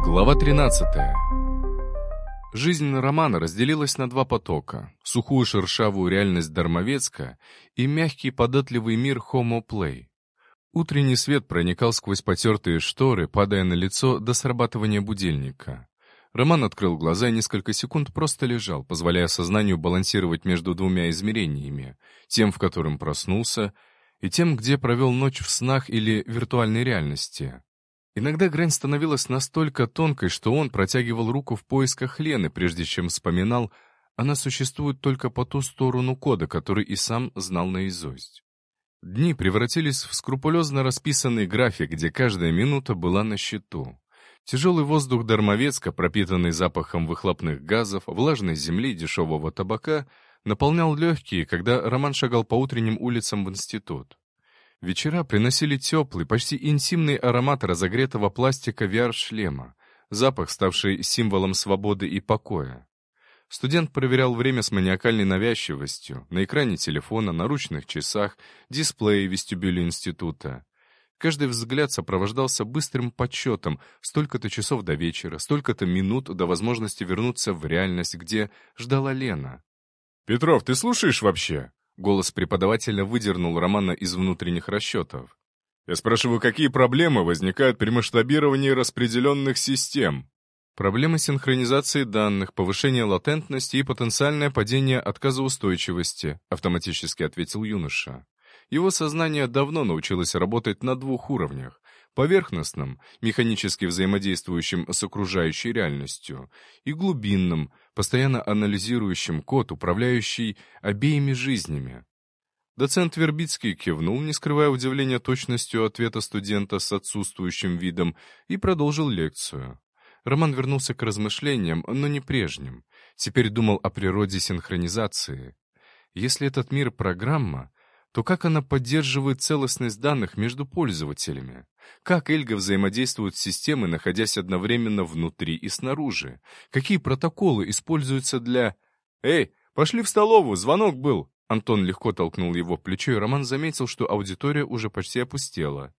Глава 13. Жизнь Романа разделилась на два потока: сухую шершавую реальность Дармовецка и мягкий податливый мир Homo Play. Утренний свет проникал сквозь потертые шторы, падая на лицо до срабатывания будильника. Роман открыл глаза и несколько секунд просто лежал, позволяя сознанию балансировать между двумя измерениями: тем, в котором проснулся, и тем, где провел ночь в снах или виртуальной реальности. Иногда грань становилась настолько тонкой, что он протягивал руку в поисках Лены, прежде чем вспоминал, она существует только по ту сторону кода, который и сам знал наизусть. Дни превратились в скрупулезно расписанный график, где каждая минута была на счету. Тяжелый воздух Дармовецка, пропитанный запахом выхлопных газов, влажной земли, дешевого табака, наполнял легкие, когда Роман шагал по утренним улицам в институт. Вечера приносили теплый, почти интимный аромат разогретого пластика VR-шлема, запах, ставший символом свободы и покоя. Студент проверял время с маниакальной навязчивостью на экране телефона, наручных часах, дисплее вестибюля института. Каждый взгляд сопровождался быстрым подсчетом: столько-то часов до вечера, столько-то минут до возможности вернуться в реальность, где ждала Лена. «Петров, ты слушаешь вообще?» Голос преподавателя выдернул Романа из внутренних расчетов. «Я спрашиваю, какие проблемы возникают при масштабировании распределенных систем?» Проблемы синхронизации данных, повышение латентности и потенциальное падение отказоустойчивости, автоматически ответил юноша. Его сознание давно научилось работать на двух уровнях: поверхностном, механически взаимодействующем с окружающей реальностью, и глубинном, постоянно анализирующем код, управляющий обеими жизнями. Доцент Вербицкий кивнул, не скрывая удивления точностью ответа студента с отсутствующим видом, и продолжил лекцию. Роман вернулся к размышлениям, но не прежним. Теперь думал о природе синхронизации. Если этот мир — программа, то как она поддерживает целостность данных между пользователями? Как Эльга взаимодействует с системой, находясь одновременно внутри и снаружи? Какие протоколы используются для... «Эй, пошли в столовую, звонок был!» Антон легко толкнул его в плечо, и Роман заметил, что аудитория уже почти опустела.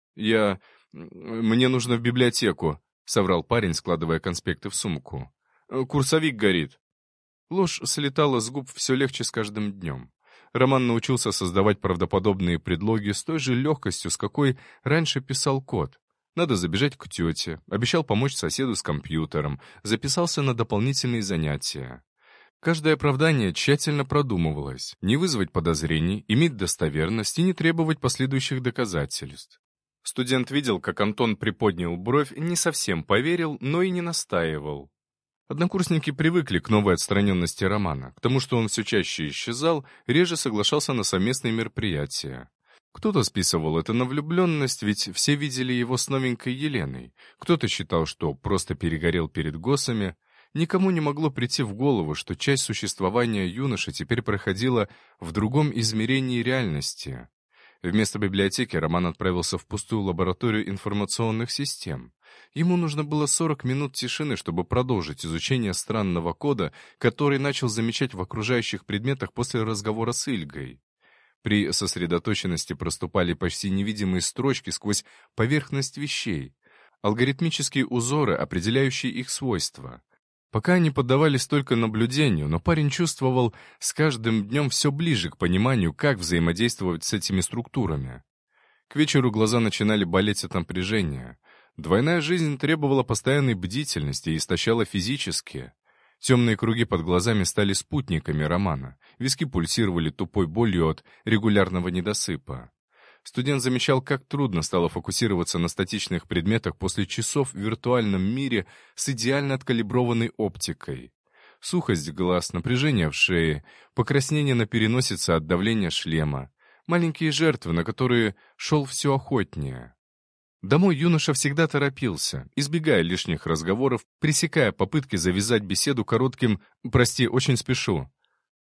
«Мне нужно в библиотеку», — соврал парень, складывая конспекты в сумку. «Курсовик горит». Ложь слетала с губ все легче с каждым днем. Роман научился создавать правдоподобные предлоги с той же легкостью, с какой раньше писал код. Надо забежать к тете, обещал помочь соседу с компьютером, записался на дополнительные занятия. Каждое оправдание тщательно продумывалось: не вызвать подозрений, иметь достоверность и не требовать последующих доказательств. Студент видел, как Антон приподнял бровь, не совсем поверил, но и не настаивал. Однокурсники привыкли к новой отстраненности Романа, к тому, что он все чаще исчезал, реже соглашался на совместные мероприятия. Кто-то списывал это на влюбленность, ведь все видели его с новенькой Еленой. Кто-то считал, что просто перегорел перед госами. Никому не могло прийти в голову, что часть существования юноши теперь проходила в другом измерении реальности. Вместо библиотеки Роман отправился в пустую лабораторию информационных систем. Ему нужно было 40 минут тишины, чтобы продолжить изучение странного кода, который начал замечать в окружающих предметах после разговора с Ильгой. При сосредоточенности проступали почти невидимые строчки сквозь поверхность вещей, алгоритмические узоры, определяющие их свойства. Пока они поддавались только наблюдению, но парень чувствовал с каждым днем все ближе к пониманию, как взаимодействовать с этими структурами. К вечеру глаза начинали болеть от напряжения. Двойная жизнь требовала постоянной бдительности и истощала физически. Темные круги под глазами стали спутниками Романа. Виски пульсировали тупой болью от регулярного недосыпа. Студент замечал, как трудно стало фокусироваться на статичных предметах после часов в виртуальном мире с идеально откалиброванной оптикой. Сухость глаз, напряжение в шее, покраснение на переносице от давления шлема. Маленькие жертвы, на которые шел все охотнее. Домой юноша всегда торопился, избегая лишних разговоров, пресекая попытки завязать беседу коротким «прости, очень спешу».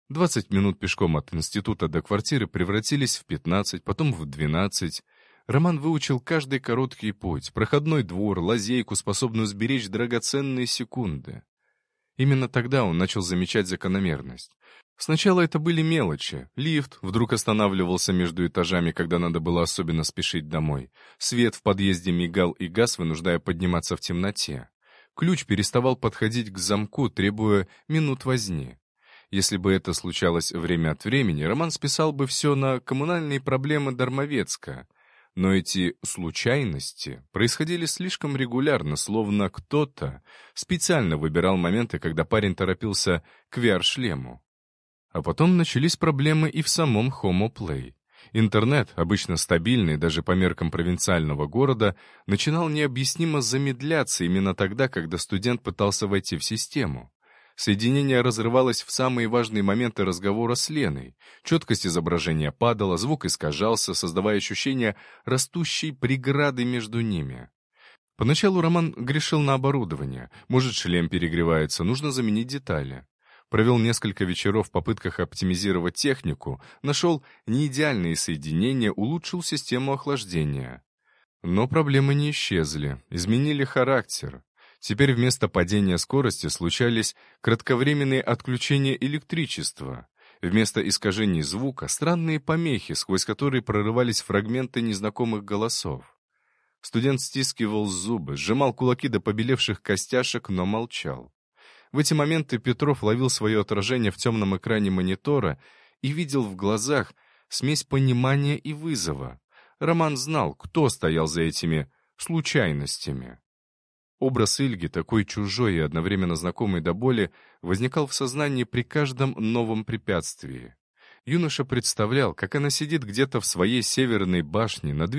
20 минут пешком от института до квартиры превратились в 15, потом в 12. Роман выучил каждый короткий путь, проходной двор, лазейку, способную сберечь драгоценные секунды. Именно тогда он начал замечать закономерность. Сначала это были мелочи. Лифт вдруг останавливался между этажами, когда надо было особенно спешить домой. Свет в подъезде мигал и гас, вынуждая подниматься в темноте. Ключ переставал подходить к замку, требуя минут возни. Если бы это случалось время от времени, Роман списал бы все на коммунальные проблемы Дармовецка. Но эти случайности происходили слишком регулярно, словно кто-то специально выбирал моменты, когда парень торопился к VR-шлему. А потом начались проблемы и в самом Homo Play. Интернет, обычно стабильный даже по меркам провинциального города, начинал необъяснимо замедляться именно тогда, когда студент пытался войти в систему. Соединение разрывалось в самые важные моменты разговора с Леной. Четкость изображения падала, звук искажался, создавая ощущение растущей преграды между ними. Поначалу Роман грешил на оборудование. Может, шлем перегревается, нужно заменить детали. Провел несколько вечеров в попытках оптимизировать технику, нашел неидеальные соединения, улучшил систему охлаждения. Но проблемы не исчезли, изменили характер. Теперь вместо падения скорости случались кратковременные отключения электричества. Вместо искажений звука — странные помехи, сквозь которые прорывались фрагменты незнакомых голосов. Студент стискивал зубы, сжимал кулаки до побелевших костяшек, но молчал. В эти моменты Петров ловил свое отражение в темном экране монитора и видел в глазах смесь понимания и вызова. Роман знал, кто стоял за этими случайностями. Образ Ильги, такой чужой и одновременно знакомый до боли, возникал в сознании при каждом новом препятствии. Юноша представлял, как она сидит где-то в своей северной башне на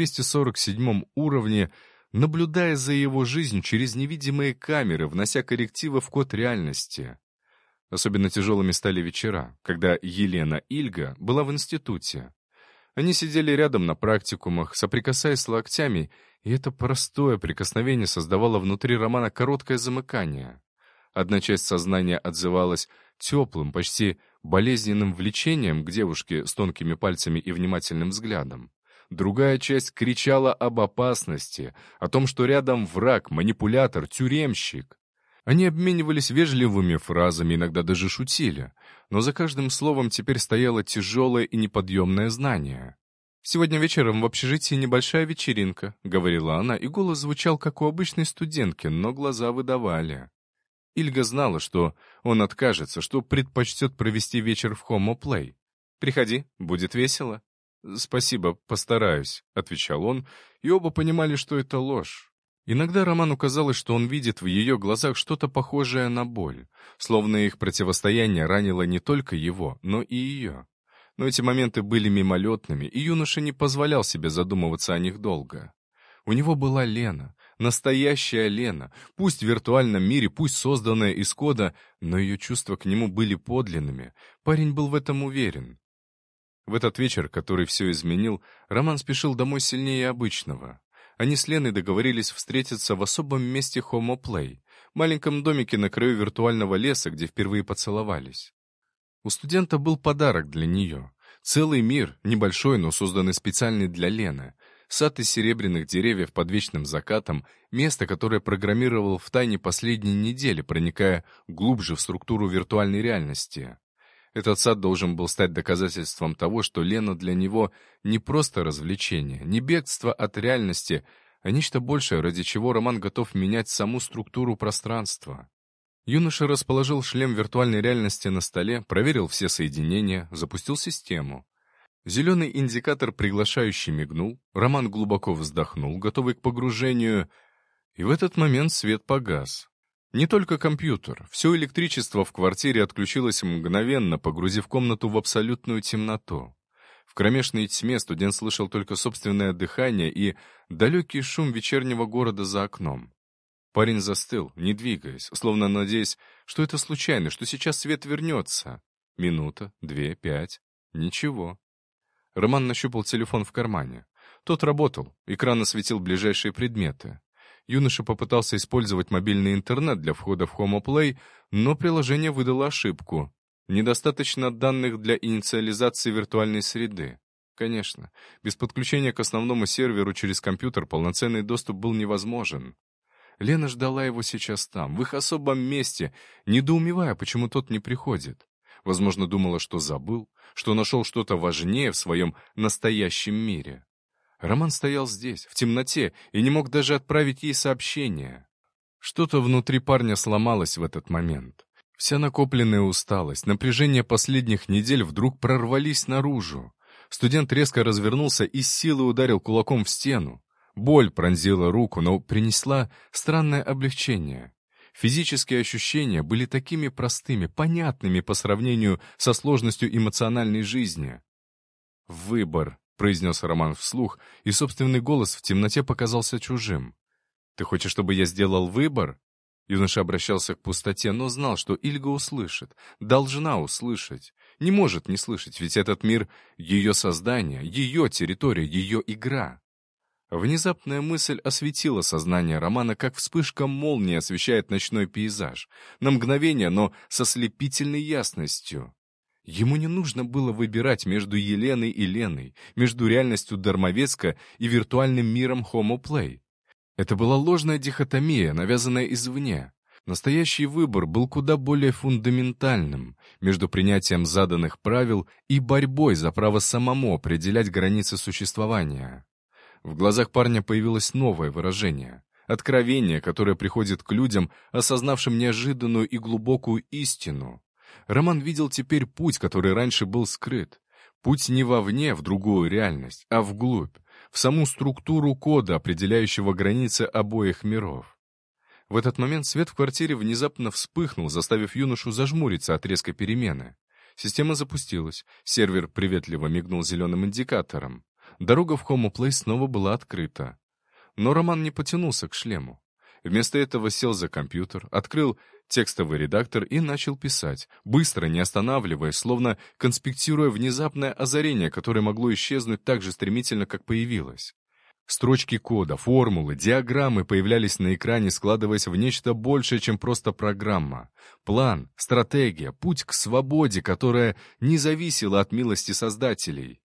247 уровне, наблюдая за его жизнью через невидимые камеры, внося коррективы в код реальности. Особенно тяжелыми стали вечера, когда Елена Ильга была в институте. Они сидели рядом на практикумах, соприкасаясь локтями, и это простое прикосновение создавало внутри Романа короткое замыкание. Одна часть сознания отзывалась теплым, почти болезненным влечением к девушке с тонкими пальцами и внимательным взглядом. Другая часть кричала об опасности, о том, что рядом враг, манипулятор, тюремщик. Они обменивались вежливыми фразами, иногда даже шутили, но за каждым словом теперь стояло тяжелое и неподъемное знание. «Сегодня вечером в общежитии небольшая вечеринка», — говорила она, и голос звучал, как у обычной студентки, но глаза выдавали. Ильга знала, что он откажется, что предпочтет провести вечер в Homo Play. «Приходи, будет весело». «Спасибо, постараюсь», — отвечал он, и оба понимали, что это ложь. Иногда Роману казалось, что он видит в ее глазах что-то похожее на боль, словно их противостояние ранило не только его, но и ее. Но эти моменты были мимолетными, и юноша не позволял себе задумываться о них долго. У него была Лена, настоящая Лена, пусть в виртуальном мире, пусть созданная из кода, но ее чувства к нему были подлинными, парень был в этом уверен. В этот вечер, который все изменил, Роман спешил домой сильнее обычного. Они с Леной договорились встретиться в особом месте Homo Play, маленьком домике на краю виртуального леса, где впервые поцеловались. У студента был подарок для нее. Целый мир, небольшой, но созданный специально для Лены. Сад из серебряных деревьев под вечным закатом, место, которое программировал втайне последние недели, проникая глубже в структуру виртуальной реальности. Этот сад должен был стать доказательством того, что Лена для него не просто развлечение, не бегство от реальности, а нечто большее, ради чего Роман готов менять саму структуру пространства. Юноша расположил шлем виртуальной реальности на столе, проверил все соединения, запустил систему. Зеленый индикатор приглашающий мигнул, Роман глубоко вздохнул, готовый к погружению, и в этот момент свет погас. Не только компьютер, все электричество в квартире отключилось мгновенно, погрузив комнату в абсолютную темноту. В кромешной тьме студент слышал только собственное дыхание и далекий шум вечернего города за окном. Парень застыл, не двигаясь, словно надеясь, что это случайно, что сейчас свет вернется. Минута, 2, 5. Ничего. Роман нащупал телефон в кармане. Тот работал, экран осветил ближайшие предметы. Юноша попытался использовать мобильный интернет для входа в Homo Play, но приложение выдало ошибку. Недостаточно данных для инициализации виртуальной среды. Конечно, без подключения к основному серверу через компьютер полноценный доступ был невозможен. Лена ждала его сейчас там, в их особом месте, недоумевая, почему тот не приходит. Возможно, думала, что забыл, что нашел что-то важнее в своем настоящем мире. Роман стоял здесь, в темноте, и не мог даже отправить ей сообщение. Что-то внутри парня сломалось в этот момент. Вся накопленная усталость, напряжение последних недель вдруг прорвались наружу. Студент резко развернулся и с силой ударил кулаком в стену. Боль пронзила руку, но принесла странное облегчение. Физические ощущения были такими простыми, понятными по сравнению со сложностью эмоциональной жизни. «Выбор», — произнес Роман вслух, и собственный голос в темноте показался чужим. «Ты хочешь, чтобы я сделал выбор?» Юноша обращался к пустоте, но знал, что Ильга услышит, должна услышать. Не может не слышать, ведь этот мир — ее создание, ее территория, ее игра. Внезапная мысль осветила сознание Романа, как вспышка молнии освещает ночной пейзаж. На мгновение, но со слепительной ясностью. Ему не нужно было выбирать между Еленой и Леной, между реальностью Дармовецка и виртуальным миром Homo Play. Это была ложная дихотомия, навязанная извне. Настоящий выбор был куда более фундаментальным, между принятием заданных правил и борьбой за право самому определять границы существования. В глазах парня появилось новое выражение. Откровение, которое приходит к людям, осознавшим неожиданную и глубокую истину. Роман видел теперь путь, который раньше был скрыт. Путь не вовне, в другую реальность, а вглубь, в саму структуру кода, определяющего границы обоих миров. В этот момент свет в квартире внезапно вспыхнул, заставив юношу зажмуриться от резкой перемены. Система запустилась, сервер приветливо мигнул зеленым индикатором. Дорога в Homo Play снова была открыта. Но Роман не потянулся к шлему. Вместо этого сел за компьютер, открыл текстовый редактор и начал писать, быстро, не останавливаясь, словно конспектируя внезапное озарение, которое могло исчезнуть так же стремительно, как появилось. Строчки кода, формулы, диаграммы появлялись на экране, складываясь в нечто большее, чем просто программа. План, стратегия, путь к свободе, которая не зависела от милости создателей.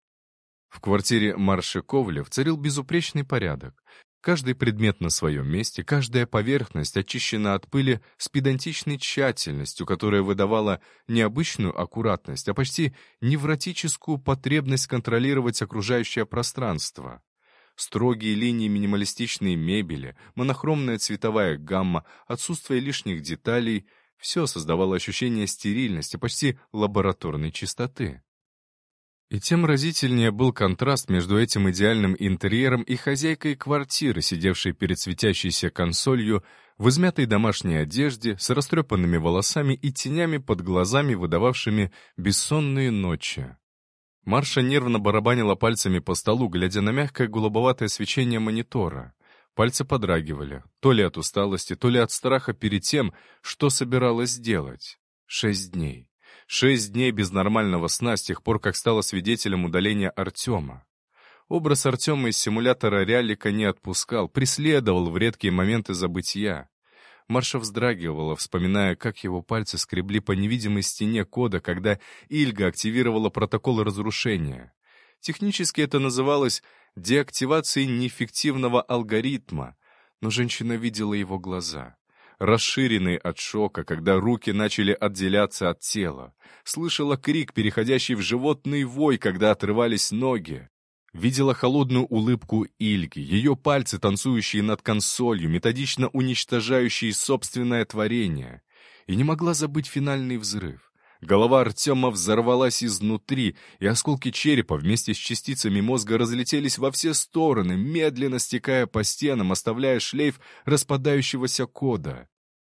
В квартире Марши Ковалев царил безупречный порядок. Каждый предмет на своем месте, каждая поверхность очищена от пыли с педантичной тщательностью, которая выдавала не обычную аккуратность, а почти невротическую потребность контролировать окружающее пространство. Строгие линии минималистичной мебели, монохромная цветовая гамма, отсутствие лишних деталей — все создавало ощущение стерильности, почти лабораторной чистоты. И тем разительнее был контраст между этим идеальным интерьером и хозяйкой квартиры, сидевшей перед светящейся консолью, в измятой домашней одежде, с растрепанными волосами и тенями под глазами, выдававшими бессонные ночи. Марша нервно барабанила пальцами по столу, глядя на мягкое голубоватое свечение монитора. Пальцы подрагивали, то ли от усталости, то ли от страха перед тем, что собиралась делать. 6 дней. 6 дней без нормального сна с тех пор, как стала свидетелем удаления Артема. Образ Артема из симулятора Рялика не отпускал, преследовал в редкие моменты забытия. Марша вздрагивала, вспоминая, как его пальцы скребли по невидимой стене кода, когда Ильга активировала протокол разрушения. Технически это называлось деактивацией неэффективного алгоритма, но женщина видела его глаза. Расширенные от шока, когда руки начали отделяться от тела. Слышала крик, переходящий в животный вой, когда отрывались ноги. Видела холодную улыбку Ильги, ее пальцы, танцующие над консолью, методично уничтожающие собственное творение. И не могла забыть финальный взрыв. Голова Артема взорвалась изнутри, и осколки черепа вместе с частицами мозга разлетелись во все стороны, медленно стекая по стенам, оставляя шлейф распадающегося кода.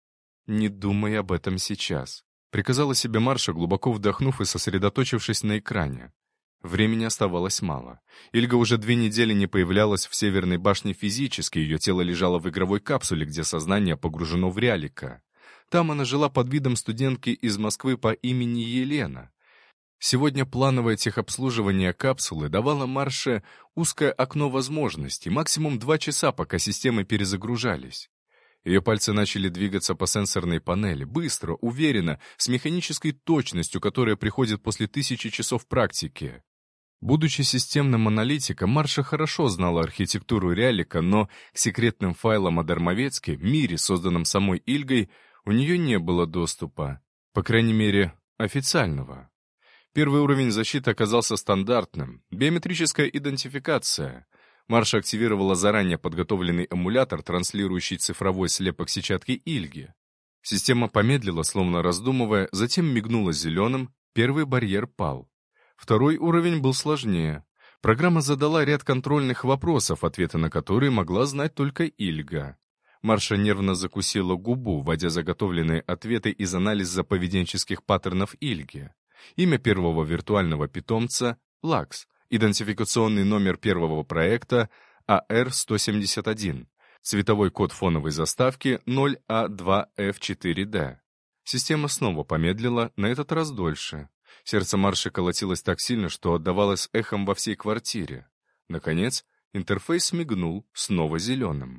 «Не думай об этом сейчас», — приказала себе Марша, глубоко вдохнув и сосредоточившись на экране. Времени оставалось мало. Ильга уже 2 недели не появлялась в Северной башне физически, ее тело лежало в игровой капсуле, где сознание погружено в Рялика. Там она жила под видом студентки из Москвы по имени Елена. Сегодня плановое техобслуживание капсулы давало Марше узкое окно возможностей, максимум 2 часа, пока системы перезагружались. Ее пальцы начали двигаться по сенсорной панели, быстро, уверенно, с механической точностью, которая приходит после 1000 часов практики. Будучи системным аналитиком, Марша хорошо знала архитектуру Рялика, но к секретным файлам о Дармовецке, мире, созданном самой Ильгой, у нее не было доступа, по крайней мере, официального. Первый уровень защиты оказался стандартным — биометрическая идентификация. Марша активировала заранее подготовленный эмулятор, транслирующий цифровой слепок сетчатки Ильги. Система помедлила, словно раздумывая, затем мигнула зеленым, первый барьер пал. Второй уровень был сложнее. Программа задала ряд контрольных вопросов, ответы на которые могла знать только Ильга. Марша нервно закусила губу, вводя заготовленные ответы из анализа поведенческих паттернов Ильги. Имя первого виртуального питомца — Лакс, идентификационный номер первого проекта — AR-171, цветовой код фоновой заставки 0А2F4D. Система снова помедлила, на этот раз дольше. Сердце Марши колотилось так сильно, что отдавалось эхом во всей квартире. Наконец, интерфейс мигнул, снова зеленым.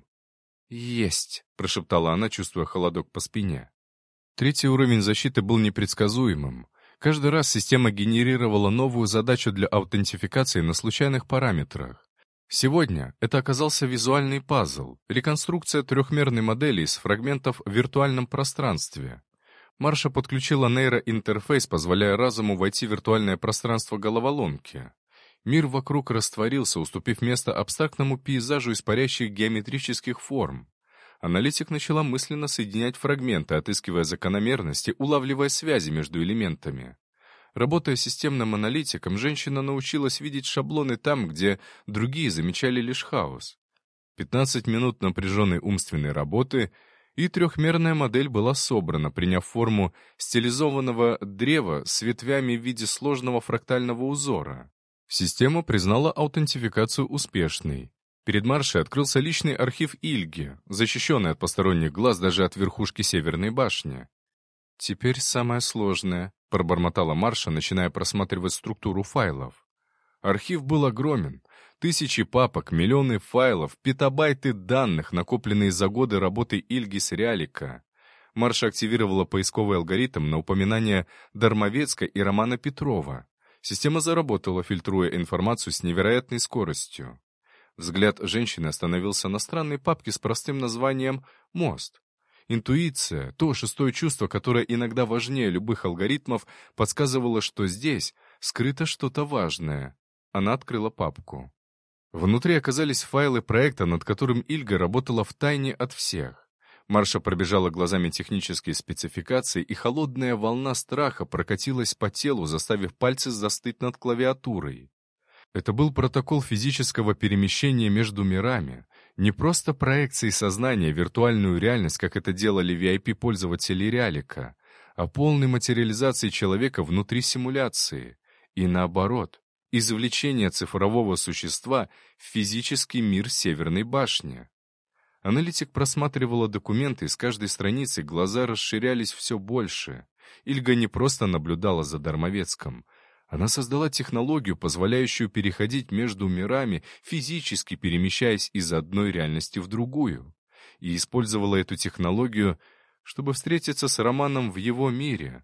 «Есть!» — прошептала она, чувствуя холодок по спине. Третий уровень защиты был непредсказуемым. Каждый раз система генерировала новую задачу для аутентификации на случайных параметрах. Сегодня это оказался визуальный пазл, реконструкция трехмерной модели из фрагментов в виртуальном пространстве. Марша подключила нейроинтерфейс, позволяя разуму войти в виртуальное пространство головоломки. Мир вокруг растворился, уступив место абстрактному пейзажу из парящих геометрических форм. Аналитик начала мысленно соединять фрагменты, отыскивая закономерности, улавливая связи между элементами. Работая системным аналитиком, женщина научилась видеть шаблоны там, где другие замечали лишь хаос. 15 минут напряженной умственной работы, и трехмерная модель была собрана, приняв форму стилизованного древа с ветвями в виде сложного фрактального узора. Система признала аутентификацию успешной. Перед Маршей открылся личный архив Ильги, защищенный от посторонних глаз даже от верхушки Северной башни. «Теперь самое сложное», — пробормотала Марша, начиная просматривать структуру файлов. Архив был огромен. Тысячи папок, миллионы файлов, петабайты данных, накопленные за годы работы Ильги с Реалика. Марша активировала поисковый алгоритм на упоминания Дармовецка и Романа Петрова. Система заработала, фильтруя информацию с невероятной скоростью. Взгляд женщины остановился на странной папке с простым названием «Мост». Интуиция, то шестое чувство, которое иногда важнее любых алгоритмов, подсказывало, что здесь скрыто что-то важное. Она открыла папку. Внутри оказались файлы проекта, над которым Ильга работала втайне от всех. Марша пробежала глазами технические спецификации, и холодная волна страха прокатилась по телу, заставив пальцы застыть над клавиатурой. Это был протокол физического перемещения между мирами, не просто проекции сознания в виртуальную реальность, как это делали VIP-пользователи Реалика, а полной материализации человека внутри симуляции. И наоборот, извлечение цифрового существа в физический мир Северной башни. Аналитик просматривала документы, и с каждой страницы глаза расширялись все больше. Ильга не просто наблюдала за Дармовецком. Она создала технологию, позволяющую переходить между мирами, физически перемещаясь из одной реальности в другую. И использовала эту технологию, чтобы встретиться с Романом в его мире.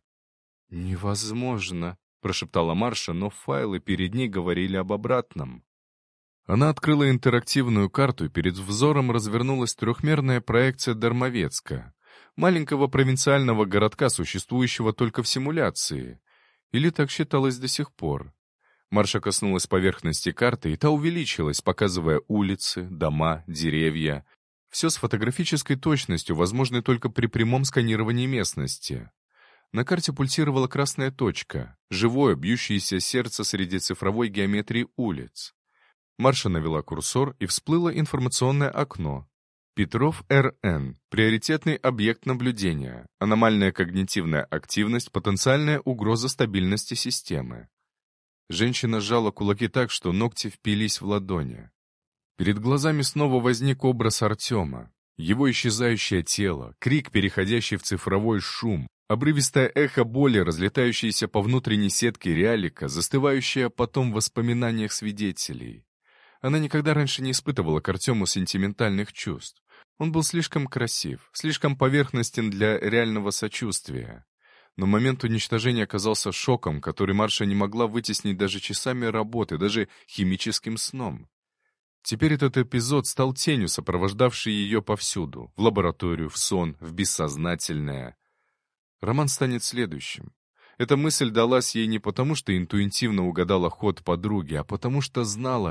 «Невозможно», — прошептала Марша, но файлы перед ней говорили об обратном. Она открыла интерактивную карту, и перед взором развернулась трехмерная проекция Дармовецка, маленького провинциального городка, существующего только в симуляции. Или так считалось до сих пор. Марша коснулась поверхности карты, и та увеличилась, показывая улицы, дома, деревья. Все с фотографической точностью, возможной только при прямом сканировании местности. На карте пульсировала красная точка, живое, бьющееся сердце среди цифровой геометрии улиц. Марша навела курсор, и всплыло информационное окно. Петров Р.Н. Приоритетный объект наблюдения. Аномальная когнитивная активность, потенциальная угроза стабильности системы. Женщина сжала кулаки так, что ногти впились в ладони. Перед глазами снова возник образ Артема. Его исчезающее тело, крик, переходящий в цифровой шум, обрывистое эхо боли, разлетающееся по внутренней сетке Реалика, застывающее потом в воспоминаниях свидетелей. Она никогда раньше не испытывала к Артему сентиментальных чувств. Он был слишком красив, слишком поверхностен для реального сочувствия. Но момент уничтожения оказался шоком, который Марша не могла вытеснить даже часами работы, даже химическим сном. Теперь этот эпизод стал тенью, сопровождавшей ее повсюду, в лабораторию, в сон, в бессознательное. Роман станет следующим. Эта мысль далась ей не потому, что интуитивно угадала ход подруги, а потому что знала,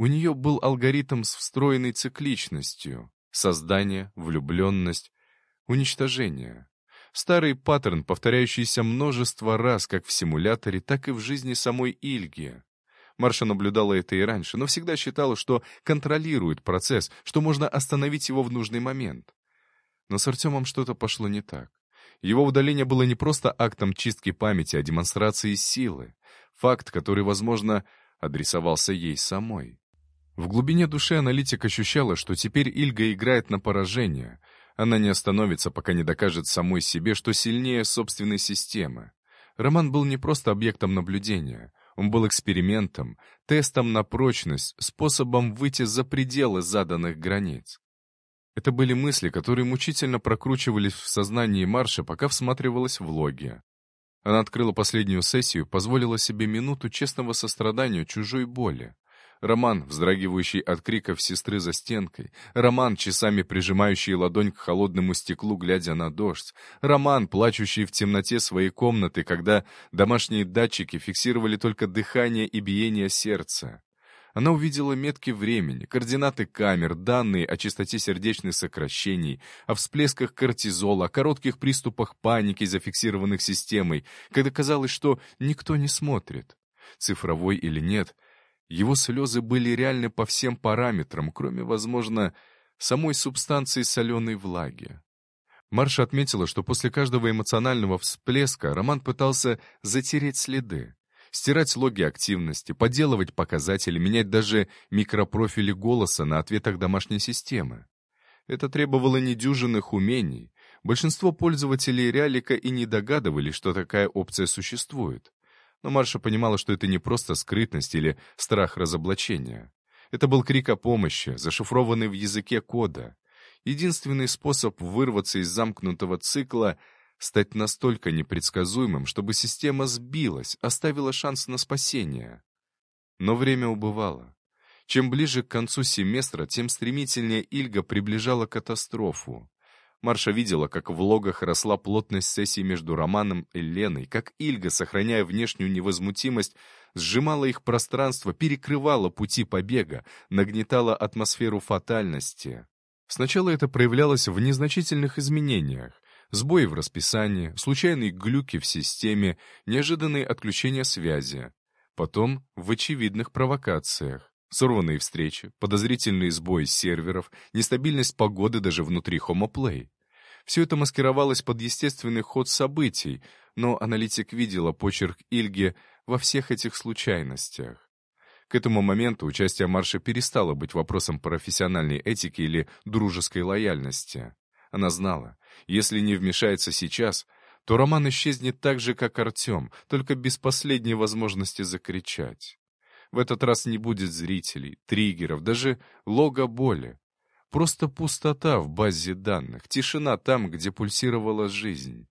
У нее был алгоритм с встроенной цикличностью: создание, влюбленность, уничтожение. Старый паттерн, повторяющийся множество раз как в симуляторе, так и в жизни самой Ильги. Марша наблюдала это и раньше, но всегда считала, что контролирует процесс, что можно остановить его в нужный момент. Но с Артемом что-то пошло не так. Его удаление было не просто актом чистки памяти, а демонстрацией силы. Факт, который, возможно, адресовался ей самой. В глубине души аналитик ощущала, что теперь Ильга играет на поражение. Она не остановится, пока не докажет самой себе, что сильнее собственной системы. Роман был не просто объектом наблюдения. Он был экспериментом, тестом на прочность, способом выйти за пределы заданных границ. Это были мысли, которые мучительно прокручивались в сознании Марши, пока всматривалась в логи. Она открыла последнюю сессию, позволила себе минуту честного сострадания чужой боли. Роман, вздрагивающий от криков сестры за стенкой. Роман, часами прижимающий ладонь к холодному стеклу, глядя на дождь. Роман, плачущий в темноте своей комнаты, когда домашние датчики фиксировали только дыхание и биение сердца. Она увидела метки времени, координаты камер, данные о частоте сердечных сокращений, о всплесках кортизола, о коротких приступах паники, зафиксированных системой, когда казалось, что никто не смотрит. Цифровой или нет, его слезы были реальны по всем параметрам, кроме, возможно, самой субстанции соленой влаги. Марша отметила, что после каждого эмоционального всплеска Роман пытался затереть следы. Стирать логи активности, подделывать показатели, менять даже микропрофили голоса на ответах домашней системы. Это требовало недюжинных умений. Большинство пользователей Реалика и не догадывались, что такая опция существует. Но Марша понимала, что это не просто скрытность или страх разоблачения. Это был крик о помощи, зашифрованный в языке кода. Единственный способ вырваться из замкнутого цикла — стать настолько непредсказуемым, чтобы система сбилась, оставила шанс на спасение. Но время убывало. Чем ближе к концу семестра, тем стремительнее Ильга приближала катастрофу. Марша видела, как в логах росла плотность сессий между Романом и Леной, как Ильга, сохраняя внешнюю невозмутимость, сжимала их пространство, перекрывала пути побега, нагнетала атмосферу фатальности. Сначала это проявлялось в незначительных изменениях. Сбои в расписании, случайные глюки в системе, неожиданные отключения связи. Потом в очевидных провокациях. Сорванные встречи, подозрительные сбои серверов, нестабильность погоды даже внутри HomoPlay. Все это маскировалось под естественный ход событий, но аналитик видела почерк Ильги во всех этих случайностях. К этому моменту участие Марши перестало быть вопросом профессиональной этики или дружеской лояльности. Она знала, если не вмешается сейчас, то Роман исчезнет так же, как Артем, только без последней возможности закричать. В этот раз не будет зрителей, триггеров, даже лога боли. Просто пустота в базе данных, тишина там, где пульсировала жизнь.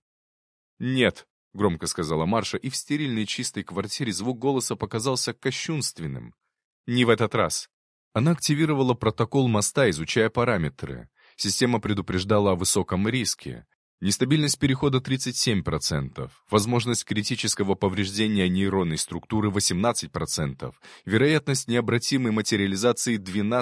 «Нет», — громко сказала Марша, и в стерильной чистой квартире звук голоса показался кощунственным. «Не в этот раз». Она активировала протокол моста, изучая параметры. Система предупреждала о высоком риске. Нестабильность перехода 37%, возможность критического повреждения нейронной структуры 18%, вероятность необратимой материализации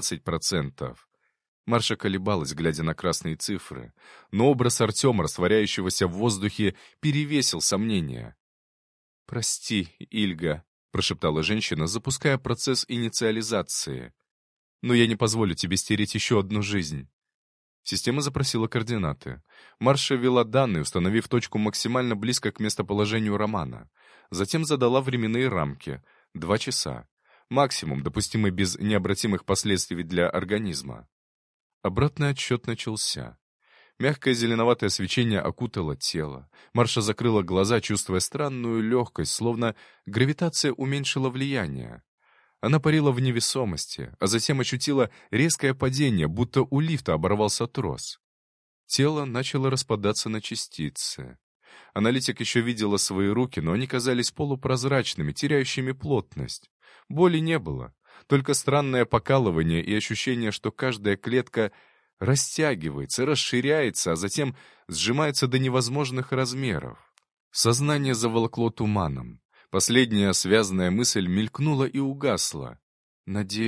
12%. Марша колебалась, глядя на красные цифры, но образ Артема, растворяющегося в воздухе, перевесил сомнения. «Прости, Ильга», — прошептала женщина, запуская процесс инициализации. «Но я не позволю тебе стереть еще одну жизнь». Система запросила координаты. Марша ввела данные, установив точку максимально близко к местоположению Романа. Затем задала временные рамки — 2 часа. Максимум, допустимый без необратимых последствий для организма. Обратный отсчет начался. Мягкое зеленоватое свечение окутало тело. Марша закрыла глаза, чувствуя странную легкость, словно гравитация уменьшила влияние. Она парила в невесомости, а затем ощутила резкое падение, будто у лифта оборвался трос. Тело начало распадаться на частицы. Аналитик еще видела свои руки, но они казались полупрозрачными, теряющими плотность. Боли не было, только странное покалывание и ощущение, что каждая клетка растягивается, расширяется, а затем сжимается до невозможных размеров. Сознание заволокло туманом. Последняя связанная мысль мелькнула и угасла. «Надеюсь,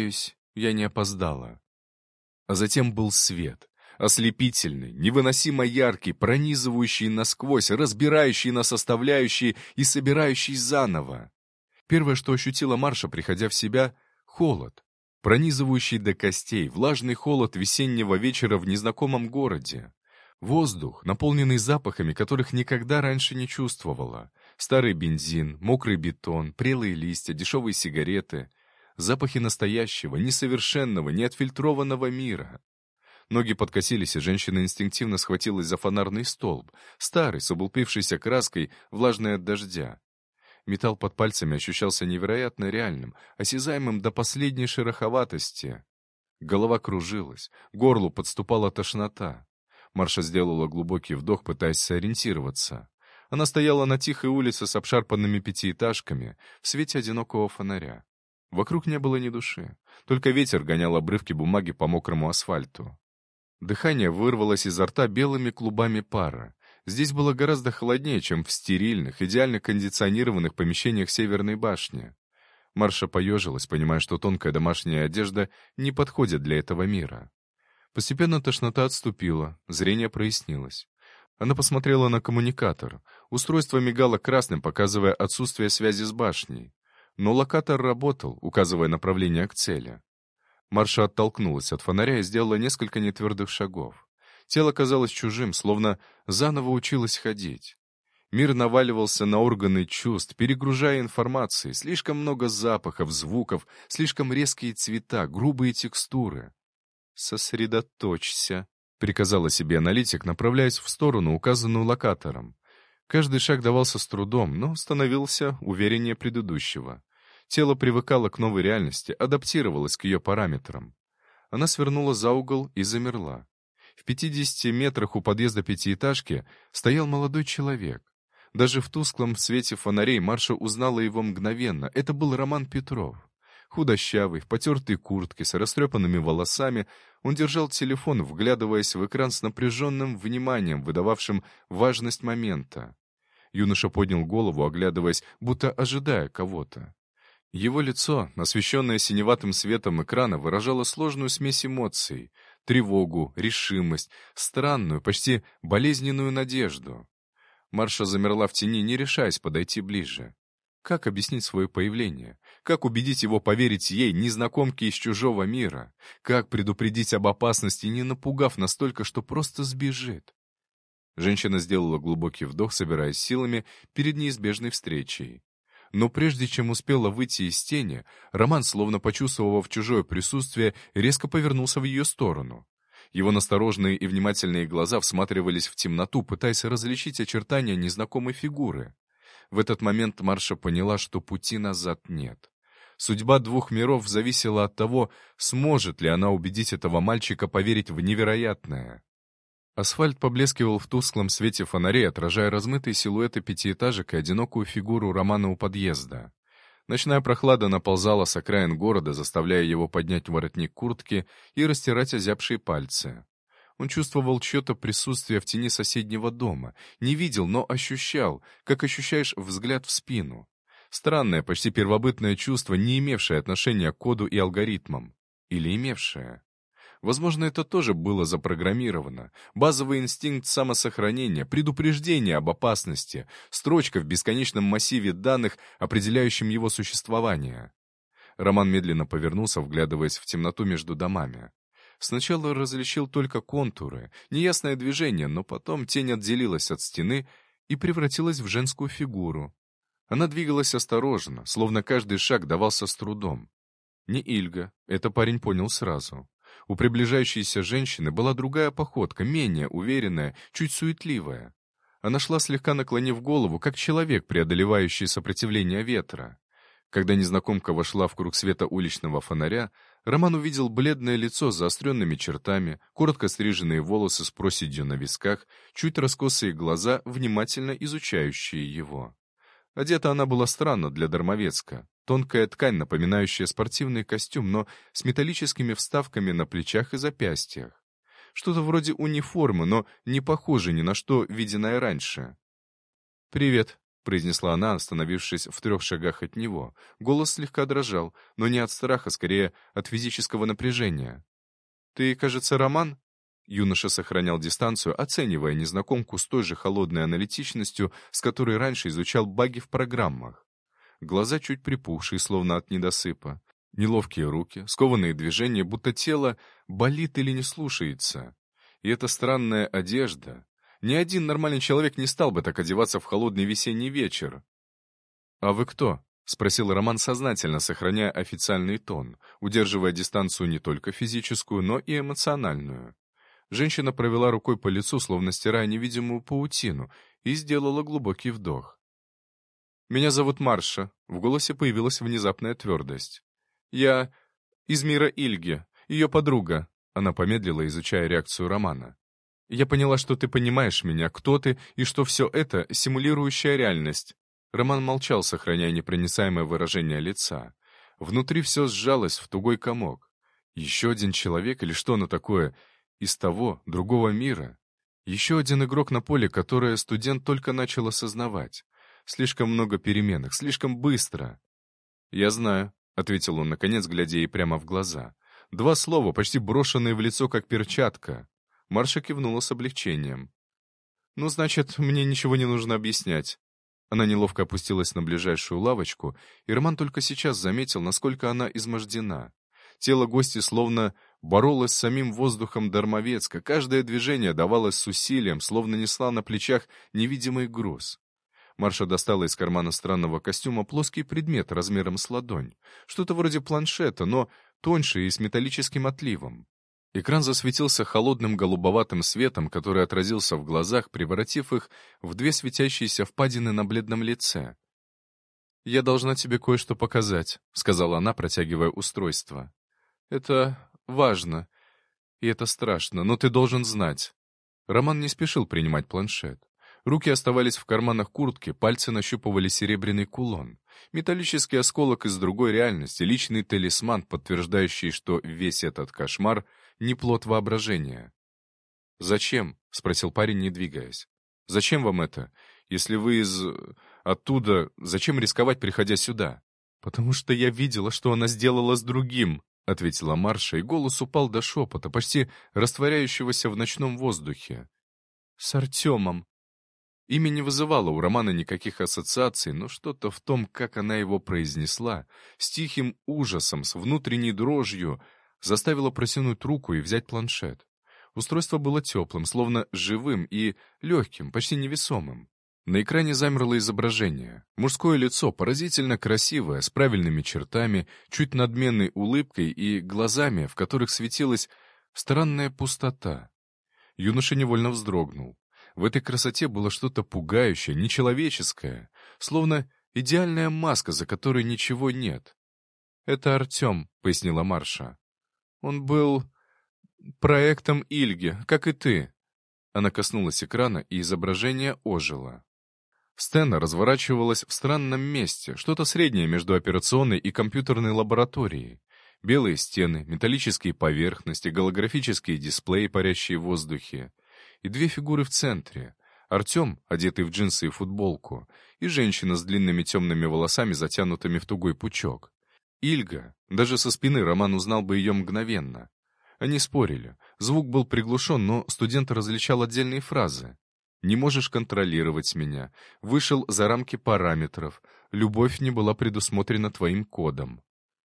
Я не опоздала. А затем был свет. Ослепительный, невыносимо яркий, пронизывающий насквозь, разбирающий на составляющие и собирающий заново. Первое, что ощутила Марша, приходя в себя — холод. Пронизывающий до костей, влажный холод весеннего вечера в незнакомом городе. Воздух, наполненный запахами, которых никогда раньше не чувствовала. Старый бензин, мокрый бетон, прелые листья, дешевые сигареты. Запахи настоящего, несовершенного, неотфильтрованного мира. Ноги подкосились, и женщина инстинктивно схватилась за фонарный столб, старый, с облупившейся краской, влажный от дождя. Металл под пальцами ощущался невероятно реальным, осязаемым до последней шероховатости. Голова кружилась, к горлу подступала тошнота. Марша сделала глубокий вдох, пытаясь сориентироваться. Она стояла на тихой улице с обшарпанными пятиэтажками, в свете одинокого фонаря. Вокруг не было ни души, только ветер гонял обрывки бумаги по мокрому асфальту. Дыхание вырвалось изо рта белыми клубами пара. Здесь было гораздо холоднее, чем в стерильных, идеально кондиционированных помещениях Северной башни. Марша поежилась, понимая, что тонкая домашняя одежда не подходит для этого мира. Постепенно тошнота отступила, зрение прояснилось. Она посмотрела на коммуникатор. Устройство мигало красным, показывая отсутствие связи с башней. Но локатор работал, указывая направление к цели. Марша оттолкнулась от фонаря и сделала несколько нетвердых шагов. Тело казалось чужим, словно заново училось ходить. Мир наваливался на органы чувств, перегружая информацией. Слишком много запахов, звуков, слишком резкие цвета, грубые текстуры. «Сосредоточься», — приказала себе аналитик, направляясь в сторону, указанную локатором. Каждый шаг давался с трудом, но становился увереннее предыдущего. Тело привыкало к новой реальности, адаптировалось к ее параметрам. Она свернула за угол и замерла. В 50 метрах у подъезда пятиэтажки стоял молодой человек. Даже в тусклом свете фонарей Марша узнала его мгновенно. Это был Роман Петров. Худощавый, в потертой куртке, с растрепанными волосами, он держал телефон, вглядываясь в экран с напряженным вниманием, выдававшим важность момента. Юноша поднял голову, оглядываясь, будто ожидая кого-то. Его лицо, освещенное синеватым светом экрана, выражало сложную смесь эмоций — тревогу, решимость, странную, почти болезненную надежду. Марша замерла в тени, не решаясь подойти ближе. Как объяснить свое появление? Как убедить его поверить ей, незнакомке из чужого мира? Как предупредить об опасности, не напугав настолько, что просто сбежит? Женщина сделала глубокий вдох, собираясь силами перед неизбежной встречей. Но прежде чем успела выйти из тени, Роман, словно почувствовав чужое присутствие, резко повернулся в ее сторону. Его настороженные и внимательные глаза всматривались в темноту, пытаясь различить очертания незнакомой фигуры. В этот момент Марша поняла, что пути назад нет. Судьба двух миров зависела от того, сможет ли она убедить этого мальчика поверить в невероятное. Асфальт поблескивал в тусклом свете фонарей, отражая размытые силуэты пятиэтажек и одинокую фигуру Романа у подъезда. Ночная прохлада наползала с окраин города, заставляя его поднять воротник куртки и растирать озябшие пальцы. Он чувствовал чье-то присутствие в тени соседнего дома, не видел, но ощущал, как ощущаешь взгляд в спину. Странное, почти первобытное чувство, не имевшее отношения к коду и алгоритмам. Или имевшее. Возможно, это тоже было запрограммировано. Базовый инстинкт самосохранения, предупреждение об опасности, строчка в бесконечном массиве данных, определяющем его существование. Роман медленно повернулся, вглядываясь в темноту между домами. Сначала различил только контуры, неясное движение, но потом тень отделилась от стены и превратилась в женскую фигуру. Она двигалась осторожно, словно каждый шаг давался с трудом. Не Ильга, это парень понял сразу. У приближающейся женщины была другая походка, менее уверенная, чуть суетливая. Она шла, слегка наклонив голову, как человек, преодолевающий сопротивление ветра. Когда незнакомка вошла в круг света уличного фонаря, Роман увидел бледное лицо с заостренными чертами, коротко стриженные волосы с проседью на висках, чуть раскосые глаза, внимательно изучающие его. Одета она была странно для Дармовецка. Тонкая ткань, напоминающая спортивный костюм, но с металлическими вставками на плечах и запястьях. Что-то вроде униформы, но не похоже ни на что, виденное раньше. «Привет», — произнесла она, остановившись в 3 шагах от него. Голос слегка дрожал, но не от страха, скорее от физического напряжения. «Ты, кажется, Роман?» Юноша сохранял дистанцию, оценивая незнакомку с той же холодной аналитичностью, с которой раньше изучал баги в программах. Глаза чуть припухшие, словно от недосыпа. Неловкие руки, скованные движения, будто тело болит или не слушается. И эта странная одежда. Ни один нормальный человек не стал бы так одеваться в холодный весенний вечер. «А вы кто?» — спросил Роман сознательно, сохраняя официальный тон, удерживая дистанцию не только физическую, но и эмоциональную. Женщина провела рукой по лицу, словно стирая невидимую паутину, и сделала глубокий вдох. «Меня зовут Марша», — в голосе появилась внезапная твердость. «Я из мира Ильги, ее подруга», — она помедлила, изучая реакцию Романа. «Я поняла, что ты понимаешь меня, кто ты, и что все это — симулирующая реальность». Роман молчал, сохраняя непроницаемое выражение лица. Внутри все сжалось в тугой комок. Еще один человек или что оно такое из того, другого мира? Еще один игрок на поле, которое студент только начал осознавать. Слишком много переменных, слишком быстро. «Я знаю», — ответил он, наконец, глядя ей прямо в глаза. 2 слова, почти брошенные в лицо, как перчатка. Марша кивнула с облегчением. «Ну, значит, мне ничего не нужно объяснять». Она неловко опустилась на ближайшую лавочку, и Роман только сейчас заметил, насколько она измождена. Тело гостя словно боролось с самим воздухом Дармовецка, каждое движение давалось с усилием, словно несла на плечах невидимый груз. Марша достала из кармана странного костюма плоский предмет размером с ладонь. Что-то вроде планшета, но тоньше и с металлическим отливом. Экран засветился холодным голубоватым светом, который отразился в глазах, превратив их в 2 светящиеся впадины на бледном лице. «Я должна тебе кое-что показать», — сказала она, протягивая устройство. «Это важно, и это страшно, но ты должен знать». Роман не спешил принимать планшет. Руки оставались в карманах куртки, пальцы нащупывали серебряный кулон. Металлический осколок из другой реальности, личный талисман, подтверждающий, что весь этот кошмар — не плод воображения. «Зачем?» — спросил парень, не двигаясь. «Зачем вам это? Если вы из... оттуда, зачем рисковать, приходя сюда?» «Потому что я видела, что она сделала с другим», — ответила Марша, и голос упал до шепота, почти растворяющегося в ночном воздухе. «С Артемом». Имя не вызывало у Романа никаких ассоциаций, но что-то в том, как она его произнесла, с тихим ужасом, с внутренней дрожью, заставило протянуть руку и взять планшет. Устройство было теплым, словно живым и легким, почти невесомым. На экране замерло изображение. Мужское лицо, поразительно красивое, с правильными чертами, чуть надменной улыбкой и глазами, в которых светилась странная пустота. Юноша невольно вздрогнул. В этой красоте было что-то пугающее, нечеловеческое, словно идеальная маска, за которой ничего нет. «Это Артем», — пояснила Марша. «Он был проектом Ильги, как и ты». Она коснулась экрана, и изображение ожило. Сцена разворачивалась в странном месте, что-то среднее между операционной и компьютерной лабораторией. Белые стены, металлические поверхности, голографические дисплеи, парящие в воздухе. И 2 фигуры в центре. Артем, одетый в джинсы и футболку, и женщина с длинными темными волосами, затянутыми в тугой пучок. Ильга. Даже со спины Роман узнал бы ее мгновенно. Они спорили. Звук был приглушен, но студент различал отдельные фразы. «Не можешь контролировать меня», «Вышел за рамки параметров», «Любовь не была предусмотрена твоим кодом».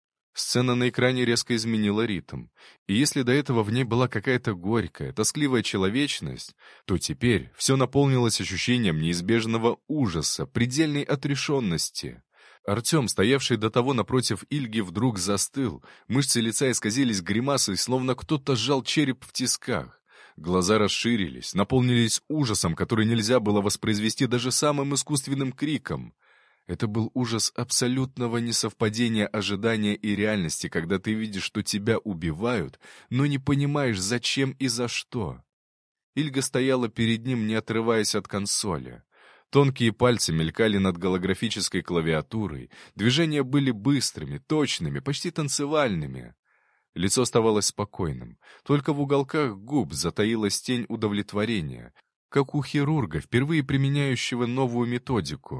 Сцена на экране резко изменила ритм. И если до этого в ней была какая-то горькая, тоскливая человечность, то теперь все наполнилось ощущением неизбежного ужаса, предельной отрешенности. Артем, стоявший до того напротив Ильги, вдруг застыл. Мышцы лица исказились гримасой, словно кто-то сжал череп в тисках. Глаза расширились, наполнились ужасом, который нельзя было воспроизвести даже самым искусственным криком. Это был ужас абсолютного несовпадения ожидания и реальности, когда ты видишь, что тебя убивают, но не понимаешь, зачем и за что. Ильга стояла перед ним, не отрываясь от консоли. Тонкие пальцы мелькали над голографической клавиатурой, движения были быстрыми, точными, почти танцевальными. Лицо оставалось спокойным, только в уголках губ затаилась тень удовлетворения, как у хирурга, впервые применяющего новую методику.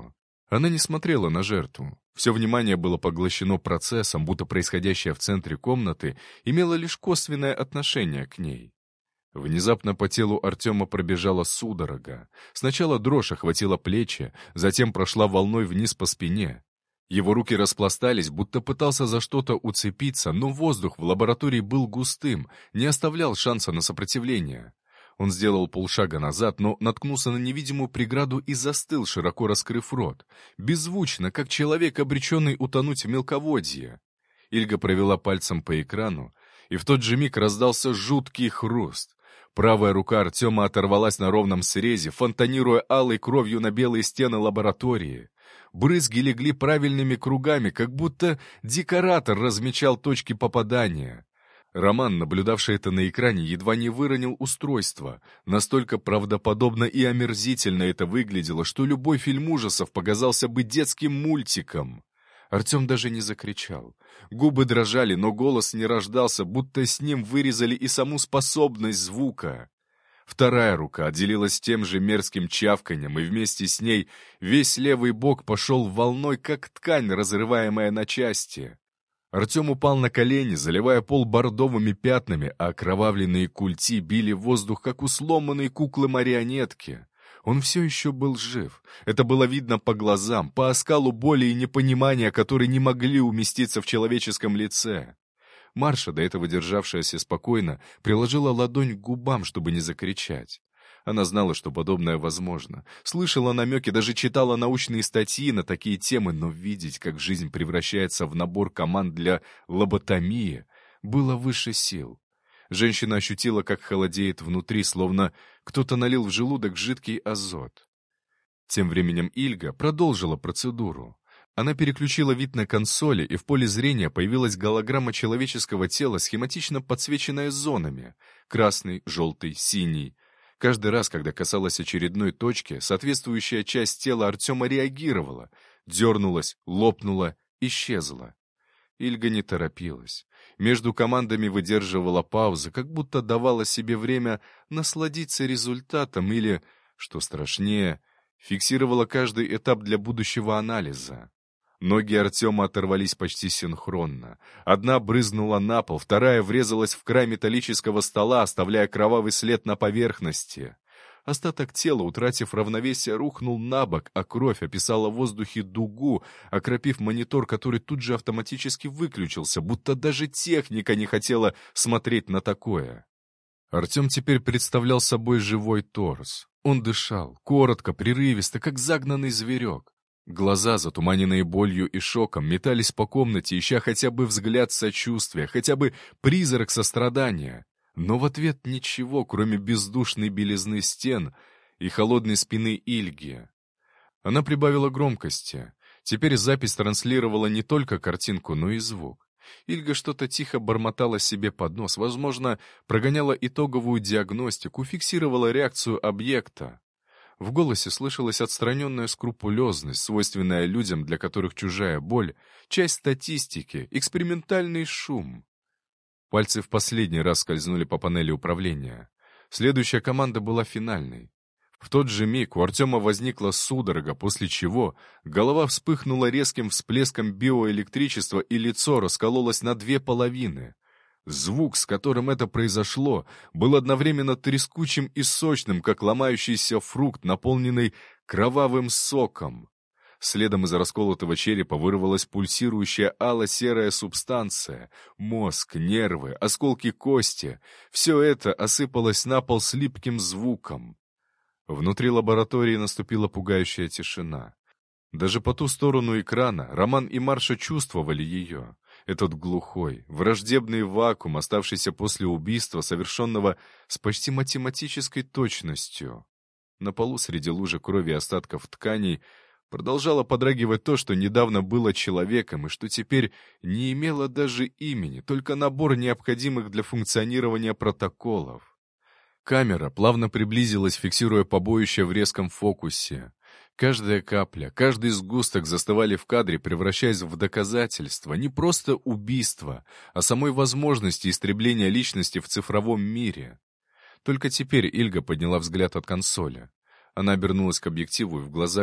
Она не смотрела на жертву. Все внимание было поглощено процессом, будто происходящее в центре комнаты имело лишь косвенное отношение к ней. Внезапно по телу Артема пробежала судорога. Сначала дрожь охватила плечи, затем прошла волной вниз по спине. Его руки распластались, будто пытался за что-то уцепиться, но воздух в лаборатории был густым, не оставлял шанса на сопротивление. Он сделал полшага назад, но наткнулся на невидимую преграду и застыл, широко раскрыв рот. Беззвучно, как человек, обреченный утонуть в мелководье. Ильга провела пальцем по экрану, и в тот же миг раздался жуткий хруст. Правая рука Артема оторвалась на ровном срезе, фонтанируя алой кровью на белые стены лаборатории. Брызги легли правильными кругами, как будто декоратор размечал точки попадания. Роман, наблюдавший это на экране, едва не выронил устройство. Настолько правдоподобно и омерзительно это выглядело, что любой фильм ужасов показался бы детским мультиком. Артем даже не закричал. Губы дрожали, но голос не рождался, будто с ним вырезали и саму способность звука. Вторая рука отделилась тем же мерзким чавканьем, и вместе с ней весь левый бок пошел волной, как ткань, разрываемая на части. Артем упал на колени, заливая пол бордовыми пятнами, а окровавленные культи били в воздух, как у сломанной куклы-марионетки. Он все еще был жив. Это было видно по глазам, по оскалу боли и непонимания, которые не могли уместиться в человеческом лице. Марша, до этого державшаяся спокойно, приложила ладонь к губам, чтобы не закричать. Она знала, что подобное возможно. Слышала намеки, даже читала научные статьи на такие темы, но видеть, как жизнь превращается в набор команд для лоботомии, было выше сил. Женщина ощутила, как холодеет внутри, словно кто-то налил в желудок жидкий азот. Тем временем Ильга продолжила процедуру. Она переключила вид на консоли, и в поле зрения появилась голограмма человеческого тела, схематично подсвеченная зонами — красный, желтый, синий. Каждый раз, когда касалась очередной точки, соответствующая часть тела Артема реагировала, дернулась, лопнула, исчезла. Ильга не торопилась. Между командами выдерживала паузы, как будто давала себе время насладиться результатом или, что страшнее, фиксировала каждый этап для будущего анализа. Ноги Артема оторвались почти синхронно. Одна брызнула на пол, вторая врезалась в край металлического стола, оставляя кровавый след на поверхности. Остаток тела, утратив равновесие, рухнул на бок, а кровь описала в воздухе дугу, окропив монитор, который тут же автоматически выключился, будто даже техника не хотела смотреть на такое. Артем теперь представлял собой живой торс. Он дышал, коротко, прерывисто, как загнанный зверек. Глаза, затуманенные болью и шоком, метались по комнате, ища хотя бы взгляд сочувствия, хотя бы призрак сострадания. Но в ответ ничего, кроме бездушной белизны стен и холодной спины Ильги. Она прибавила громкости. Теперь запись транслировала не только картинку, но и звук. Ильга что-то тихо бормотала себе под нос, возможно, прогоняла итоговую диагностику, фиксировала реакцию объекта. В голосе слышалась отстраненная скрупулезность, свойственная людям, для которых чужая боль — часть статистики, экспериментальный шум. Пальцы в последний раз скользнули по панели управления. Следующая команда была финальной. В тот же миг у Артема возникла судорога, после чего голова вспыхнула резким всплеском биоэлектричества, и лицо раскололось на две половины. Звук, с которым это произошло, был одновременно трескучим и сочным, как ломающийся фрукт, наполненный кровавым соком. Следом из расколотого черепа вырвалась пульсирующая ало-серая субстанция. Мозг, нервы, осколки кости — все это осыпалось на пол с липким звуком. Внутри лаборатории наступила пугающая тишина. Даже по ту сторону экрана Роман и Марша чувствовали ее. Этот глухой, враждебный вакуум, оставшийся после убийства, совершенного с почти математической точностью. На полу среди лужи крови и остатков тканей продолжало подрагивать то, что недавно было человеком и что теперь не имело даже имени, только набор необходимых для функционирования протоколов. Камера плавно приблизилась, фиксируя побоище в резком фокусе. Каждая капля, каждый сгусток застывали в кадре, превращаясь в доказательство не просто убийства, а самой возможности истребления личности в цифровом мире. Только теперь Ильга подняла взгляд от консоли. Она обернулась к объективу, и в глазах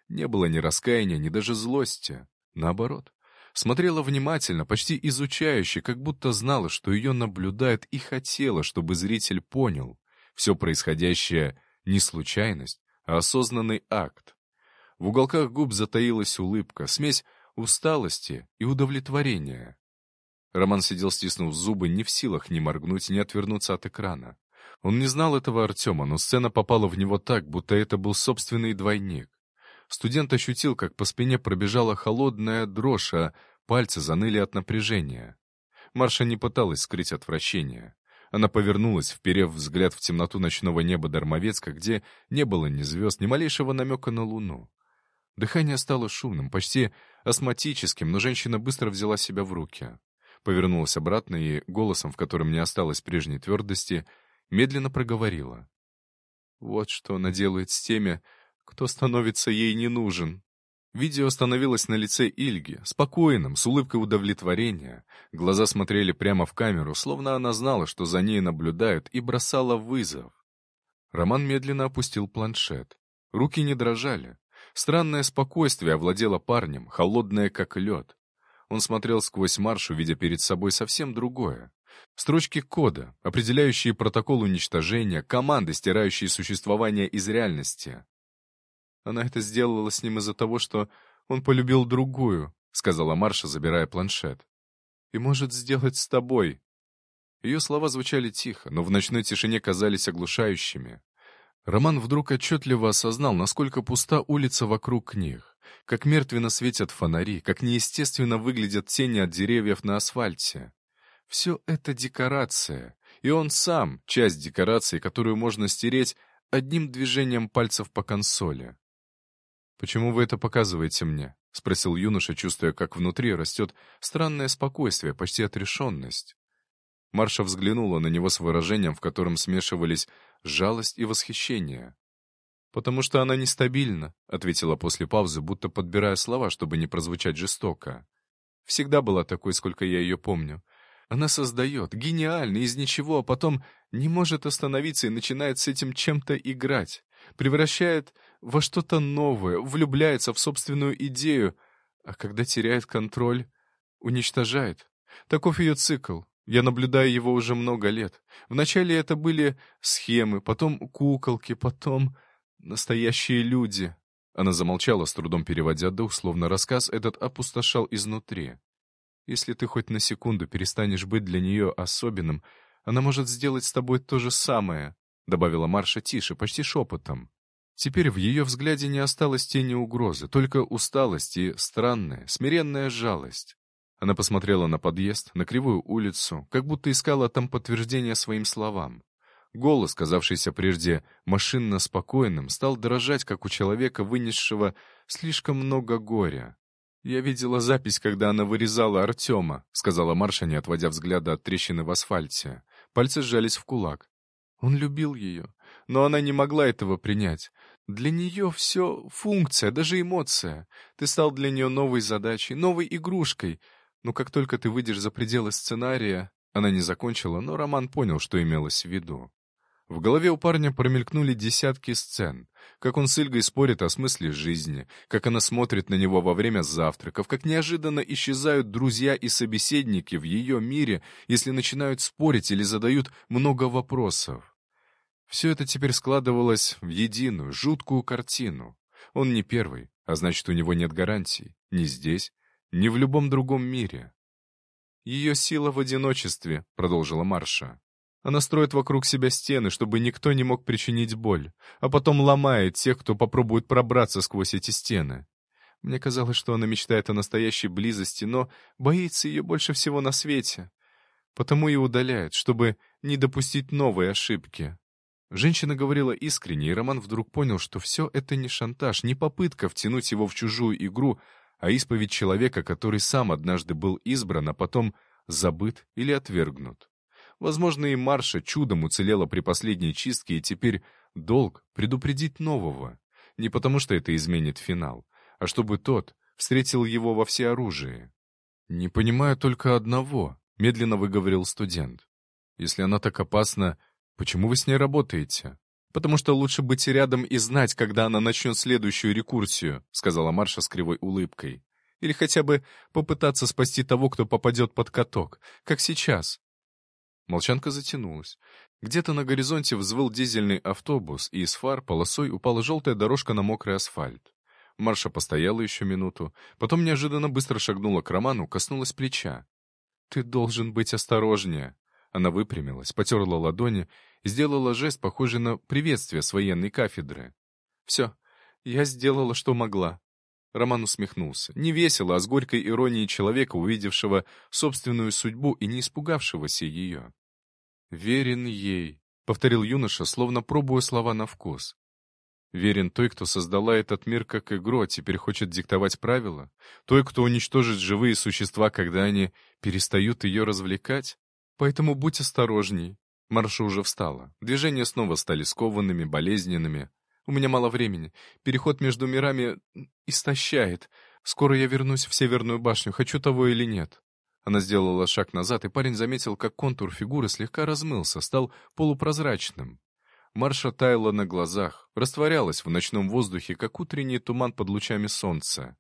Не было ни раскаяния, ни даже злости. Наоборот. Смотрела внимательно, почти изучающе, как будто знала, что ее наблюдает, и хотела, чтобы зритель понял. Все происходящее не случайность, а осознанный акт. В уголках губ затаилась улыбка, смесь усталости и удовлетворения. Роман сидел, стиснув зубы, не в силах ни моргнуть, ни отвернуться от экрана. Он не знал этого Артема, но сцена попала в него так, будто это был собственный двойник. Студент ощутил, как по спине пробежала холодная дрожь, а пальцы заныли от напряжения. Марша не пыталась скрыть отвращение. Она повернулась, вперев взгляд в темноту ночного неба Дармовецка, где не было ни звезд, ни малейшего намека на луну. Дыхание стало шумным, почти астматическим, но женщина быстро взяла себя в руки. Повернулась обратно и, голосом, в котором не осталось прежней твердости, медленно проговорила. «Вот что она делает с теми, кто становится ей не нужен». Видео остановилось на лице Ильги, спокойным, с улыбкой удовлетворения. Глаза смотрели прямо в камеру, словно она знала, что за ней наблюдают, и бросала вызов. Роман медленно опустил планшет. Руки не дрожали. Странное спокойствие овладело парнем, холодное как лед. Он смотрел сквозь Маршу, видя перед собой совсем другое. Строчки кода, определяющие протокол уничтожения, команды, стирающие существование из реальности. «Она это сделала с ним из-за того, что он полюбил другую», — сказала Марша, забирая планшет. «И может сделать с тобой». Ее слова звучали тихо, но в ночной тишине казались оглушающими. Роман вдруг отчетливо осознал, насколько пуста улица вокруг них, как мертвенно светят фонари, как неестественно выглядят тени от деревьев на асфальте. Все это декорация, и он сам — часть декорации, которую можно стереть одним движением пальцев по консоли. «Почему вы это показываете мне?» — спросил юноша, чувствуя, как внутри растет странное спокойствие, почти отрешенность. Марша взглянула на него с выражением, в котором смешивались жалость и восхищение. «Потому что она нестабильна», — ответила после паузы, будто подбирая слова, чтобы не прозвучать жестоко. «Всегда была такой, сколько я ее помню. Она создает, гениально, из ничего, а потом не может остановиться и начинает с этим чем-то играть. Превращает во что-то новое, влюбляется в собственную идею, а когда теряет контроль, уничтожает. Таков ее цикл. Я наблюдаю его уже много лет. Вначале это были схемы, потом куколки, потом настоящие люди». Она замолчала, с трудом переводя дух, словно рассказ этот опустошал изнутри. «Если ты хоть на секунду перестанешь быть для нее особенным, она может сделать с тобой то же самое», — добавила Марша тише, почти шепотом. Теперь в ее взгляде не осталось тени угрозы, только усталость и странная, смиренная жалость. Она посмотрела на подъезд, на кривую улицу, как будто искала там подтверждение своим словам. Голос, казавшийся прежде машинно спокойным, стал дрожать, как у человека, вынесшего слишком много горя. «Я видела запись, когда она вырезала Артема», — сказала Марша, не отводя взгляда от трещины в асфальте. Пальцы сжались в кулак. «Он любил ее, но она не могла этого принять. Для нее все функция, даже эмоция. Ты стал для нее новой задачей, новой игрушкой. Но как только ты выйдешь за пределы сценария...» Она не закончила, но Роман понял, что имелось в виду. В голове у парня промелькнули десятки сцен. Как он с Ильгой спорит о смысле жизни, как она смотрит на него во время завтраков, как неожиданно исчезают друзья и собеседники в ее мире, если начинают спорить или задают много вопросов. Все это теперь складывалось в единую, жуткую картину. Он не первый, а значит, у него нет гарантий. Ни здесь, ни в любом другом мире. «Ее сила в одиночестве», — продолжила Марша. «Она строит вокруг себя стены, чтобы никто не мог причинить боль, а потом ломает тех, кто попробует пробраться сквозь эти стены. Мне казалось, что она мечтает о настоящей близости, но боится ее больше всего на свете. Потому и удаляет, чтобы не допустить новой ошибки». Женщина говорила искренне, и Роман вдруг понял, что все это не шантаж, не попытка втянуть его в чужую игру, а исповедь человека, который сам однажды был избран, а потом забыт или отвергнут. Возможно, и Марша чудом уцелела при последней чистке, и теперь долг предупредить нового. Не потому, что это изменит финал, а чтобы тот встретил его во всеоружии. «Не понимаю только одного», — медленно выговорил студент. «Если она так опасна, почему вы с ней работаете? «Потому что лучше быть рядом и знать, когда она начнет следующую рекурсию», — сказала Марша с кривой улыбкой. «Или хотя бы попытаться спасти того, кто попадет под каток, как сейчас». Молчанка затянулась. Где-то на горизонте взвыл дизельный автобус, и из фар полосой упала желтая дорожка на мокрый асфальт. Марша постояла еще минуту, потом неожиданно быстро шагнула к Роману, коснулась плеча. «Ты должен быть осторожнее». Она выпрямилась, потерла ладони и сделала жест, похожий на приветствие с военной кафедры. «Все, я сделала, что могла». Роман усмехнулся. Не весело, а с горькой иронией человека, увидевшего собственную судьбу и не испугавшегося ее. «Верен ей», — повторил юноша, словно пробуя слова на вкус. «Верен той, кто создала этот мир как игру, а теперь хочет диктовать правила? Той, кто уничтожит живые существа, когда они перестают ее развлекать? Поэтому будь осторожней». Марша уже встала. Движения снова стали скованными, болезненными. «У меня мало времени. Переход между мирами истощает. Скоро я вернусь в Северную башню, хочу того или нет». Она сделала шаг назад, и парень заметил, как контур фигуры слегка размылся, стал полупрозрачным. Марша таяла на глазах, растворялась в ночном воздухе, как утренний туман под лучами солнца.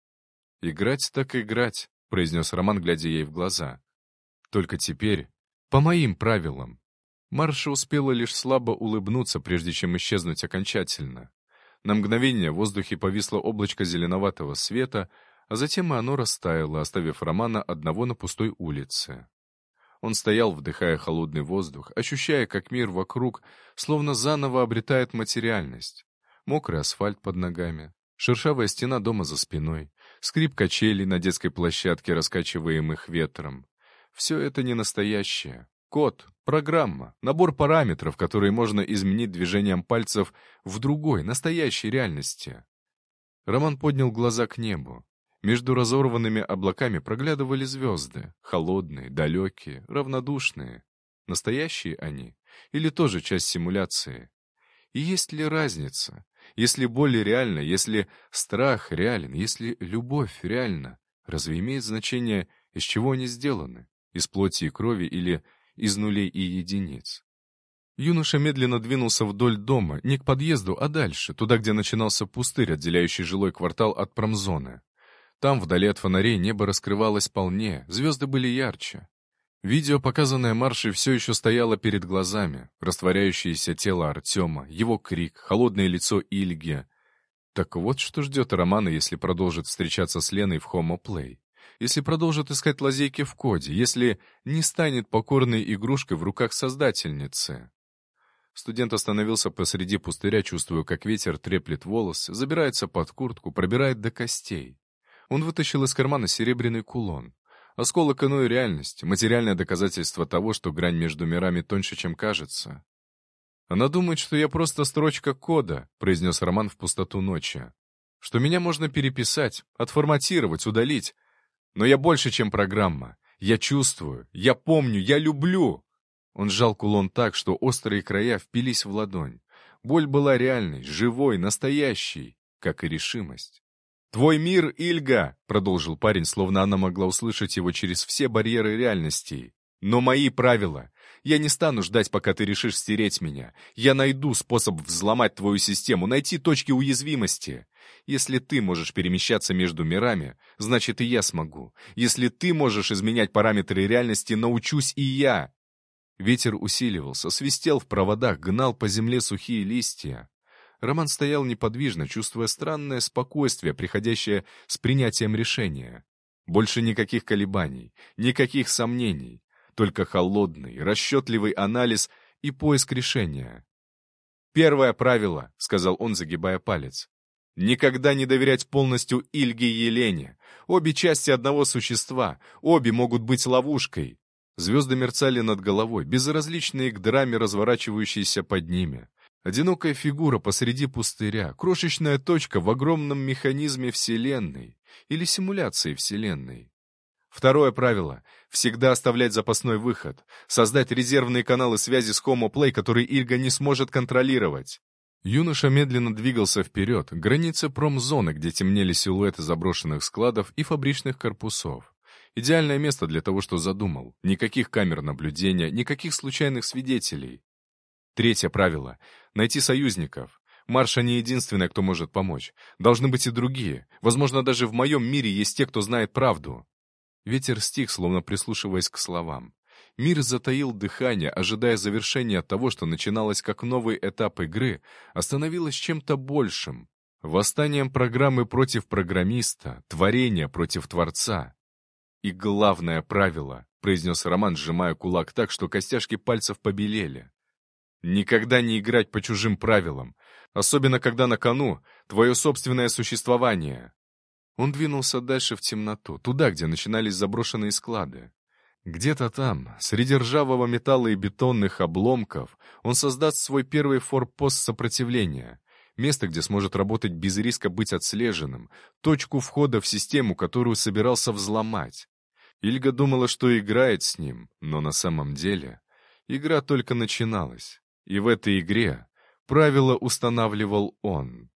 «Играть так играть», — произнес Роман, глядя ей в глаза. «Только теперь, по моим правилам». Марша успела лишь слабо улыбнуться, прежде чем исчезнуть окончательно. На мгновение в воздухе повисло облачко зеленоватого света, а затем и оно растаяло, оставив Романа одного на пустой улице. Он стоял, вдыхая холодный воздух, ощущая, как мир вокруг словно заново обретает материальность. Мокрый асфальт под ногами, шершавая стена дома за спиной, скрип качелей на детской площадке, раскачиваемых ветром. Все это не настоящее. Код, программа, набор параметров, которые можно изменить движением пальцев в другой, настоящей реальности. Роман поднял глаза к небу. Между разорванными облаками проглядывали звезды, холодные, далекие, равнодушные. Настоящие они? Или тоже часть симуляции? И есть ли разница? Если боль реальна, если страх реален, если любовь реальна, разве имеет значение, из чего они сделаны? Из плоти и крови или из нулей и единиц? Юноша медленно двинулся вдоль дома, не к подъезду, а дальше, туда, где начинался пустырь, отделяющий жилой квартал от промзоны. Там, вдали от фонарей, небо раскрывалось полнее, звезды были ярче. Видео, показанное Маршей, все еще стояло перед глазами, растворяющееся тело Артема, его крик, холодное лицо Ильги. Так вот, что ждет Романа, если продолжит встречаться с Леной в Homo Play. Если продолжит искать лазейки в коде, если не станет покорной игрушкой в руках создательницы. Студент остановился посреди пустыря, чувствуя, как ветер треплет волосы, забирается под куртку, пробирает до костей. Он вытащил из кармана серебряный кулон. Осколок иной реальности, материальное доказательство того, что грань между мирами тоньше, чем кажется. «Она думает, что я просто строчка кода», — произнес Роман в пустоту ночи. «Что меня можно переписать, отформатировать, удалить. Но я больше, чем программа. Я чувствую, я помню, я люблю». Он сжал кулон так, что острые края впились в ладонь. Боль была реальной, живой, настоящей, как и решимость. «Твой мир, Ильга!» — продолжил парень, словно она могла услышать его через все барьеры реальностей. «Но мои правила. Я не стану ждать, пока ты решишь стереть меня. Я найду способ взломать твою систему, найти точки уязвимости. Если ты можешь перемещаться между мирами, значит и я смогу. Если ты можешь изменять параметры реальности, научусь и я». Ветер усиливался, свистел в проводах, гнал по земле сухие листья. Роман стоял неподвижно, чувствуя странное спокойствие, приходящее с принятием решения. Больше никаких колебаний, никаких сомнений, только холодный, расчетливый анализ и поиск решения. «Первое правило», — сказал он, загибая палец. «Никогда не доверять полностью Ильге и Елене. Обе части одного существа, обе могут быть ловушкой». Звезды мерцали над головой, безразличные к драме, разворачивающейся под ними. Одинокая фигура посреди пустыря, крошечная точка в огромном механизме Вселенной или симуляции Вселенной. Второе правило — всегда оставлять запасной выход, создать резервные каналы связи с Homo Play, которые Ильга не сможет контролировать. Юноша медленно двигался вперед, к границе промзоны, где темнели силуэты заброшенных складов и фабричных корпусов. Идеальное место для того, что задумал. Никаких камер наблюдения, никаких случайных свидетелей. Третье правило — найти союзников. Марша не единственная, кто может помочь. Должны быть и другие. Возможно, даже в моем мире есть те, кто знает правду. Ветер стих, словно прислушиваясь к словам. Мир затаил дыхание, ожидая завершения того, что начиналось как новый этап игры, а становилось чем-то большим. Восстанием программы против программиста, творения против творца. «И главное правило», — произнес Роман, сжимая кулак так, что костяшки пальцев побелели. «Никогда не играть по чужим правилам, особенно когда на кону твое собственное существование». Он двинулся дальше в темноту, туда, где начинались заброшенные склады. Где-то там, среди ржавого металла и бетонных обломков, он создаст свой первый форпост сопротивления. Место, где сможет работать без риска быть отслеженным, точку входа в систему, которую собирался взломать. Ильга думала, что играет с ним, но на самом деле игра только начиналась. И в этой игре правила устанавливал он.